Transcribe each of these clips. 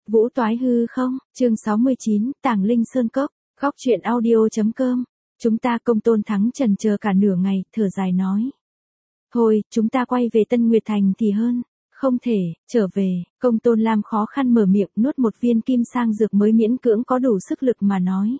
Vũ toái hư không, chương 69, Tàng Linh Sơn Cốc, góc truyện audio.com. Chúng ta Công Tôn Thắng trần chờ cả nửa ngày, thở dài nói. Thôi, chúng ta quay về Tân Nguyệt Thành thì hơn. Không thể, trở về, Công Tôn Lam khó khăn mở miệng nuốt một viên kim sang dược mới miễn cưỡng có đủ sức lực mà nói.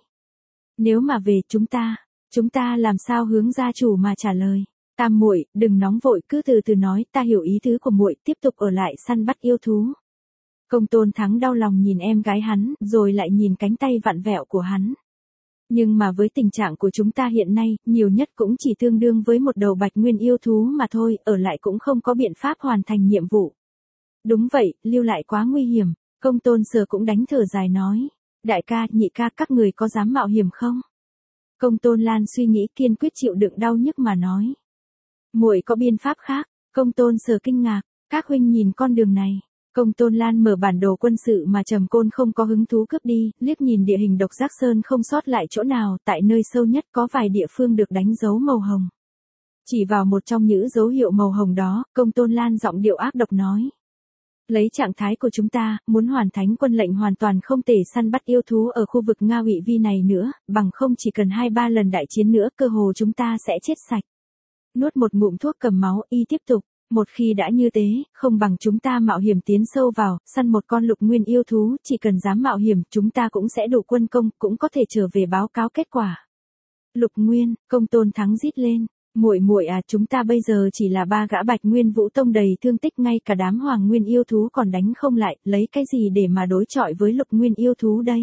Nếu mà về chúng ta làm sao hướng gia chủ mà trả lời. Tam muội, đừng nóng vội, cứ từ từ nói, ta hiểu ý tứ của muội, tiếp tục ở lại săn bắt yêu thú. Công Tôn Thắng đau lòng nhìn em gái hắn, rồi lại nhìn cánh tay vặn vẹo của hắn. Nhưng mà với tình trạng của chúng ta hiện nay, nhiều nhất cũng chỉ tương đương với một đầu bạch nguyên yêu thú mà thôi, ở lại cũng không có biện pháp hoàn thành nhiệm vụ. Đúng vậy, lưu lại quá nguy hiểm, Công Tôn Sở cũng đánh thở dài nói. Đại ca, nhị ca, các người có dám mạo hiểm không? Công Tôn Lan suy nghĩ kiên quyết chịu đựng đau nhức mà nói. Muội có biện pháp khác, Công Tôn Sở kinh ngạc, các huynh nhìn con đường này. Công Tôn Lan mở bản đồ quân sự mà Trầm Côn không có hứng thú cướp đi, liếc nhìn địa hình Độc Giác Sơn không sót lại chỗ nào, tại nơi sâu nhất có vài địa phương được đánh dấu màu hồng. Chỉ vào một trong những dấu hiệu màu hồng đó, Công Tôn Lan giọng điệu ác độc nói. Lấy trạng thái của chúng ta, muốn hoàn thành quân lệnh hoàn toàn không thể săn bắt yêu thú ở khu vực Nga Ủy Vi này nữa, bằng không chỉ cần 2-3 lần đại chiến nữa cơ hồ chúng ta sẽ chết sạch. Nuốt một ngụm thuốc cầm máu, y tiếp tục. Một khi đã như thế, không bằng chúng ta mạo hiểm tiến sâu vào, săn một con lục nguyên yêu thú, chỉ cần dám mạo hiểm, chúng ta cũng sẽ đủ quân công, cũng có thể trở về báo cáo kết quả. Lục nguyên, Công Tôn Thắng rít lên, muội à, chúng ta bây giờ chỉ là 3 gã Bạch Nguyên Vũ Tông đầy thương tích, ngay cả đám Hoàng Nguyên yêu thú còn đánh không lại, lấy cái gì để mà đối chọi với lục nguyên yêu thú đây?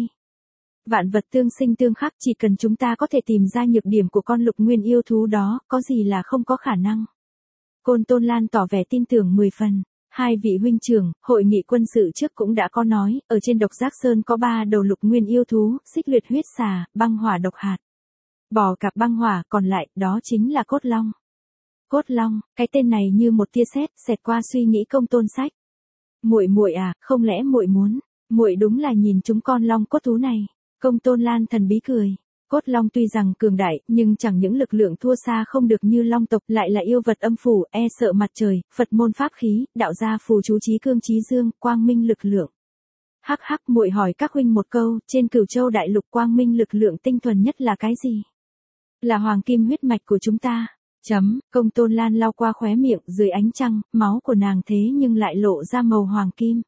Vạn vật tương sinh tương khắc, chỉ cần chúng ta có thể tìm ra nhược điểm của con lục nguyên yêu thú đó, có gì là không có khả năng. Công Tôn Lan tỏ vẻ tin tưởng 10 phần. Hai vị huynh trưởng, hội nghị quân sự trước cũng đã có nói, ở trên Độc Giác Sơn có 3 đầu lục nguyên yêu thú, xích luyện huyết xà, băng hỏa độc hạt. Bò cạp băng hỏa, còn lại, đó chính là cốt long. Cốt long, cái tên này như một tia sét xẹt qua suy nghĩ Công Tôn Sách. Muội à, không lẽ muội đúng là nhìn chúng con long cốt thú này. Công Tôn Lan thần bí cười. Cốt long tuy rằng cường đại, nhưng chẳng những lực lượng thua xa không được như long tộc, lại là yêu vật âm phủ, e sợ mặt trời, Phật môn pháp khí, đạo gia phù chú trí cương trí dương, quang minh lực lượng. Hắc hắc, muội hỏi các huynh một câu, trên Cửu Châu đại lục quang minh lực lượng tinh thuần nhất là cái gì? Là hoàng kim huyết mạch của chúng ta. Công Tôn Lan lau qua khóe miệng, dưới ánh trăng, máu của nàng thế nhưng lại lộ ra màu hoàng kim.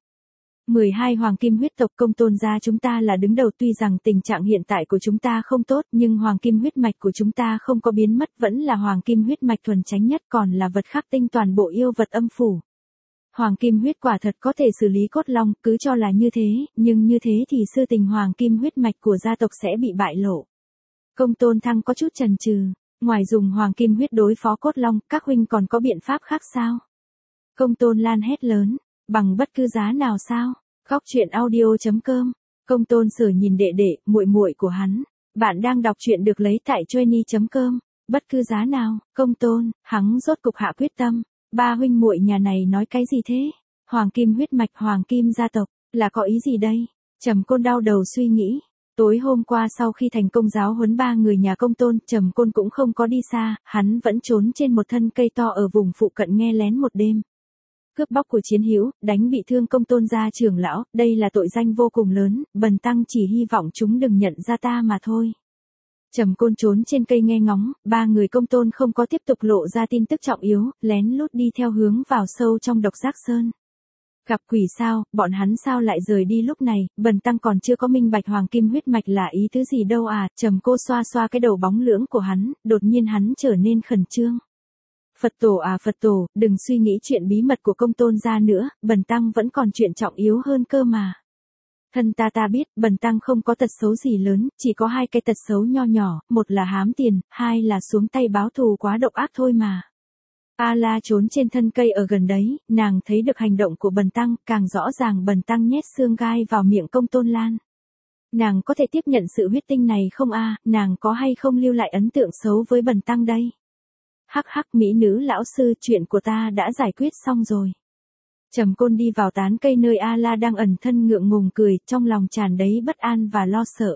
12 hoàng kim huyết tộc Công Tôn gia chúng ta là đứng đầu, tuy rằng tình trạng hiện tại của chúng ta không tốt, nhưng hoàng kim huyết mạch của chúng ta không có biến mất, vẫn là hoàng kim huyết mạch thuần chánh nhất, còn là vật khắc tinh toàn bộ yêu vật âm phủ. Hoàng kim huyết quả thật có thể xử lý cốt long, cứ cho là như thế, nhưng như thế thì sư tình hoàng kim huyết mạch của gia tộc sẽ bị bại lộ. Công Tôn Thăng có chút chần chừ, ngoài dùng hoàng kim huyết đối phó cốt long, các huynh còn có biện pháp khác sao? Công Tôn Lan hét lớn. Bằng bất cứ giá nào sao? Góc truyện audio.com. Công Tôn Sở nhìn đệ đệ, muội của hắn. Bạn đang đọc truyện được lấy tại Joenie.com. Bất cứ giá nào, Công Tôn, hắn rốt cục hạ quyết tâm. Ba huynh muội nhà này nói cái gì thế? Hoàng kim huyết mạch, hoàng kim gia tộc, là có ý gì đây? Trầm Côn đau đầu suy nghĩ. Tối hôm qua sau khi thành công giáo huấn 3 người nhà Công Tôn, Trầm Côn cũng không có đi xa, hắn vẫn trốn trên một thân cây to ở vùng phụ cận nghe lén một đêm. Cướp bóc của chiến hữu, đánh bị thương Công Tôn gia trưởng lão, đây là tội danh vô cùng lớn, bần tăng chỉ hy vọng chúng đừng nhận ra ta mà thôi. Trầm Côn trốn trên cây nghe ngóng, 3 người Công Tôn không có tiếp tục lộ ra tin tức trọng yếu, lén lút đi theo hướng vào sâu trong Độc Giác Sơn. Gặp quỷ sao, bọn hắn sao lại rời đi lúc này, bần tăng còn chưa có minh bạch hoàng kim huyết mạch là ý tứ gì đâu à, Trầm Cô xoa xoa cái đầu bóng lưỡng của hắn, đột nhiên hắn trở nên khẩn trương. Phật tổ à Phật tổ, đừng suy nghĩ chuyện bí mật của Công Tôn gia nữa, bần tăng vẫn còn chuyện trọng yếu hơn cơ mà. Thân ta biết, bần tăng không có tật xấu gì lớn, chỉ có 2 cái tật xấu nho nhỏ, một là hám tiền, 2 là xuống tay báo thù quá độc ác thôi mà. A La trốn trên thân cây ở gần đấy, nàng thấy được hành động của bần tăng, càng rõ ràng bần tăng nhét xương gai vào miệng Công Tôn Lan. Nàng có thể tiếp nhận sự huyết tinh này không a? Nàng có hay không lưu lại ấn tượng xấu với bần tăng đây? Hắc hắc, mỹ nữ lão sư, chuyện của ta đã giải quyết xong rồi. Trầm Côn đi vào tán cây nơi A La đang ẩn thân ngượng ngùng cười, trong lòng tràn đầy bất an và lo sợ.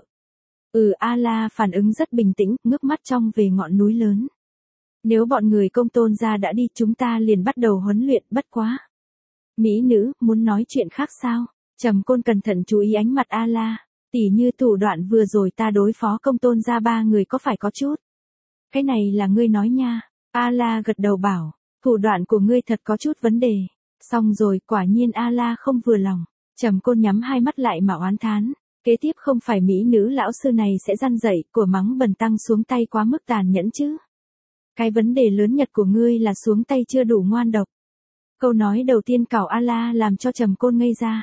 A La phản ứng rất bình tĩnh, ngước mắt trông về ngọn núi lớn. Nếu bọn người Công Tôn gia đã đi, chúng ta liền bắt đầu huấn luyện, bất quá. Mỹ nữ, muốn nói chuyện khác sao? Trầm Côn cẩn thận chú ý ánh mặt A-la, tỉ như thủ đoạn vừa rồi ta đối phó công tôn ra 3 người có phải có chút. Cái này là ngươi nói nha, A-la gật đầu bảo, thủ đoạn của ngươi thật có chút vấn đề. Xong rồi, quả nhiên A-la không vừa lòng. Trầm Côn nhắm hai mắt lại mà oán thán, kế tiếp không phải mỹ nữ lão sư này sẽ răn dậy, của mắng Bần tăng xuống tay quá mức tàn nhẫn chứ. Cái vấn đề lớn nhất của ngươi là xuống tay chưa đủ ngoan độc. Câu nói đầu tiên cảo A-la làm cho Trầm Côn ngây ra.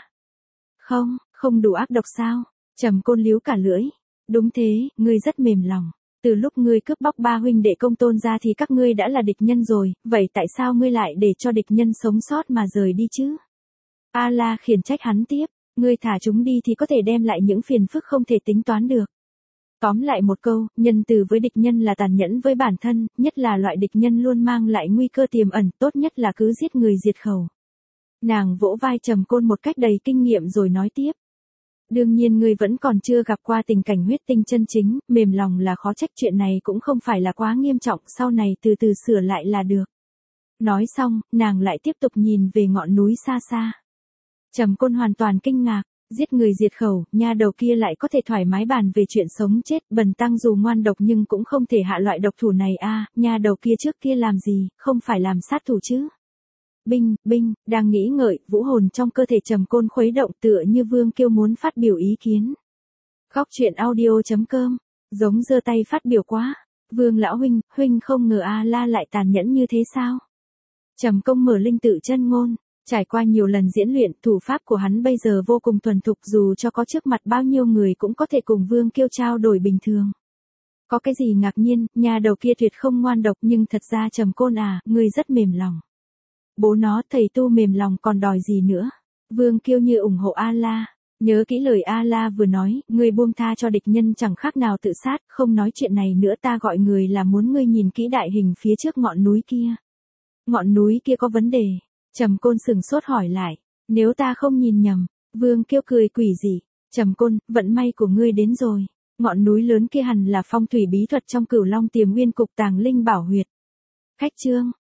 Không đủ ác độc sao? Trầm Côn líu cả lưỡi. Đúng thế, ngươi rất mềm lòng. Từ lúc ngươi cướp bóc 3 huynh đệ công tôn ra thì các ngươi đã là địch nhân rồi, vậy tại sao ngươi lại để cho địch nhân sống sót mà rời đi chứ? A-la khiển trách hắn tiếp, ngươi thả chúng đi thì có thể đem lại những phiền phức không thể tính toán được. Tóm lại một câu, nhân từ với địch nhân là tàn nhẫn với bản thân, nhất là loại địch nhân luôn mang lại nguy cơ tiềm ẩn, tốt nhất là cứ giết người diệt khẩu. Nàng vỗ vai Trầm Côn một cách đầy kinh nghiệm rồi nói tiếp. Đương nhiên ngươi vẫn còn chưa gặp qua tình cảnh huyết tinh chân chính, mềm lòng là khó trách, chuyện này cũng không phải là quá nghiêm trọng, sau này từ từ sửa lại là được. Nói xong, nàng lại tiếp tục nhìn về ngọn núi xa xa. Trầm Côn hoàn toàn kinh ngạc, giết người diệt khẩu, nha đầu kia lại có thể thoải mái bàn về chuyện sống chết, Bần tăng dù ngoan độc nhưng cũng không thể hạ loại độc thủ này a, nha đầu kia trước kia làm gì, không phải làm sát thủ chứ. Binh, đang nghĩ ngợi, vũ hồn trong cơ thể Trầm Côn khuấy động tựa như Vương Kiêu muốn phát biểu ý kiến. Khóc chuyện audio.com, giống giơ tay phát biểu quá. Vương lão huynh không ngờ A-la lại tàn nhẫn như thế sao? Trầm Công mở linh tự chân ngôn, trải qua nhiều lần diễn luyện, thủ pháp của hắn bây giờ vô cùng thuần thục, dù cho có trước mặt bao nhiêu người cũng có thể cùng Vương Kiêu trao đổi bình thường. Có cái gì ngạc nhiên, nhà đầu kia tuyệt không ngoan độc, nhưng thật ra Trầm Côn à, ngươi rất mềm lòng. Bố nó, thầy tu mềm lòng còn đòi gì nữa? Vương Kiêu như ủng hộ A-la. Nhớ kỹ lời A-la vừa nói, ngươi buông tha cho địch nhân chẳng khác nào tự sát, không nói chuyện này nữa, ta gọi người là muốn ngươi nhìn kỹ đại hình phía trước ngọn núi kia. Ngọn núi kia có vấn đề. Trầm Côn sửng sốt hỏi lại, nếu ta không nhìn nhầm. Vương Kiêu cười quỷ dị. Trầm Côn, vận may của ngươi đến rồi. Ngọn núi lớn kia hẳn là phong thủy bí thuật trong Cửu Long Tiềm Nguyên Cục Tàng Linh Bảo Huyệt. Khách chương.